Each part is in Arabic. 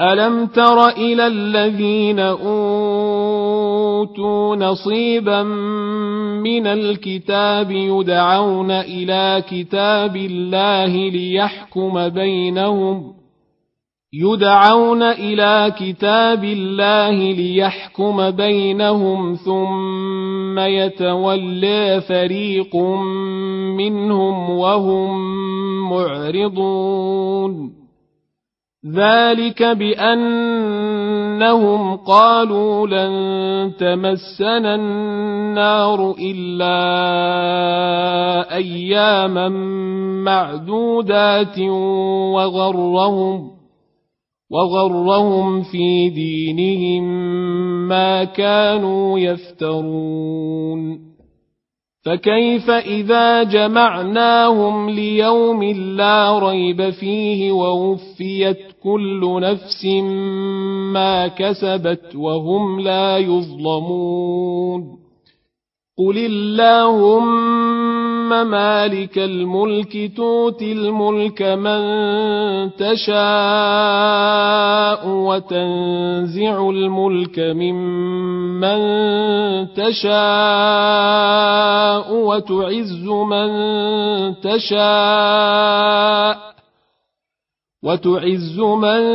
ألم تر إلى الذين أوتوا نصيبا من الكتاب يدعون إلى كتاب الله ليحكم بينهم ثم يتولى فريق منهم وهم معرضون ذلك بأنهم قالوا لن تمسنا النار إلا أياما معدودات وغرهم في دينهم ما كانوا يفترون فكيف إذا جمعناهم ليوم لا ريب فيه ووفيت كل نفس ما كسبت وهم لا يظلمون قل اللهم مالك الملك تؤتي الملك من تشاء وتنزع الملك ممن تشاء وتعز من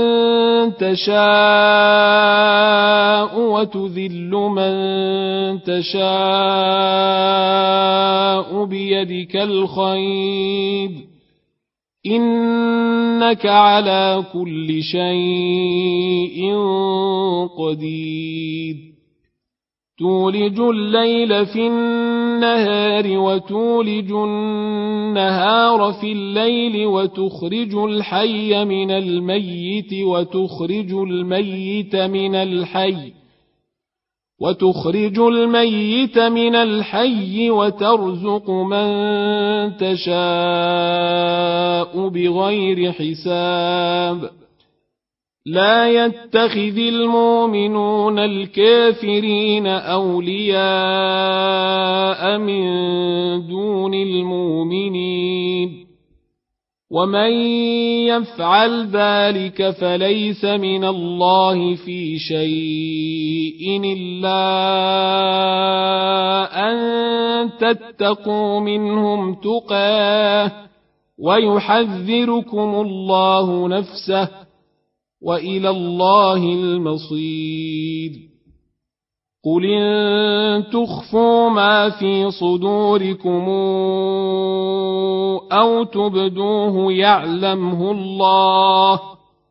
تشاء وتذل من تشاء بيدك الخير إنك على كل شيء قدير تولج الليل في النهار وتولج النهار في الليل وتخرج الحي من الميت وتخرج الميت من الحي وترزق من تشاء بغير حساب لا يتخذ المؤمنون الكافرين أولياء من دون المؤمنين ومن يفعل ذلك فليس من الله في شيء إلا أن تتقوا منهم تقاه ويحذركم الله نفسه وإلى الله المصير قل إن تخفوا ما في صدوركم أو تبدوه يعلمه الله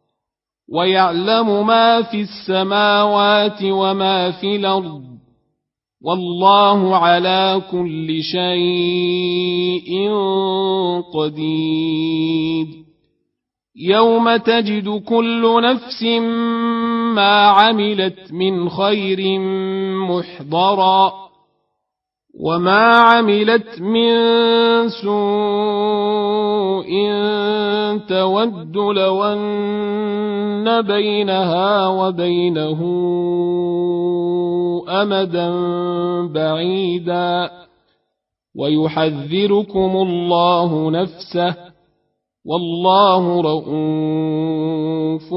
ويعلم ما في السماوات وما في الأرض والله على كل شيء قدير يوم تجد كل نفس ما عملت من خير محضرا وما عملت من سوء تود لو أن بينها وبينه أمدا بعيدا ويحذركم الله نفسه والله رءوف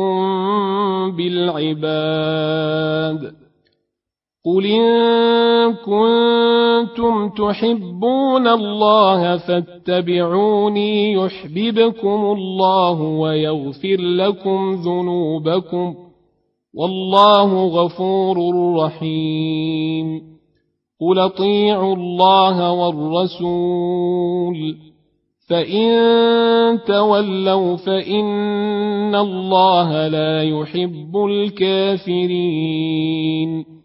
بالعباد قل إن كنتم تحبون الله فاتبعوني يحببكم الله ويغفر لكم ذنوبكم والله غفور رحيم قل اطيعوا الله والرسول فإن تولوا فإن الله لا يحب الكافرين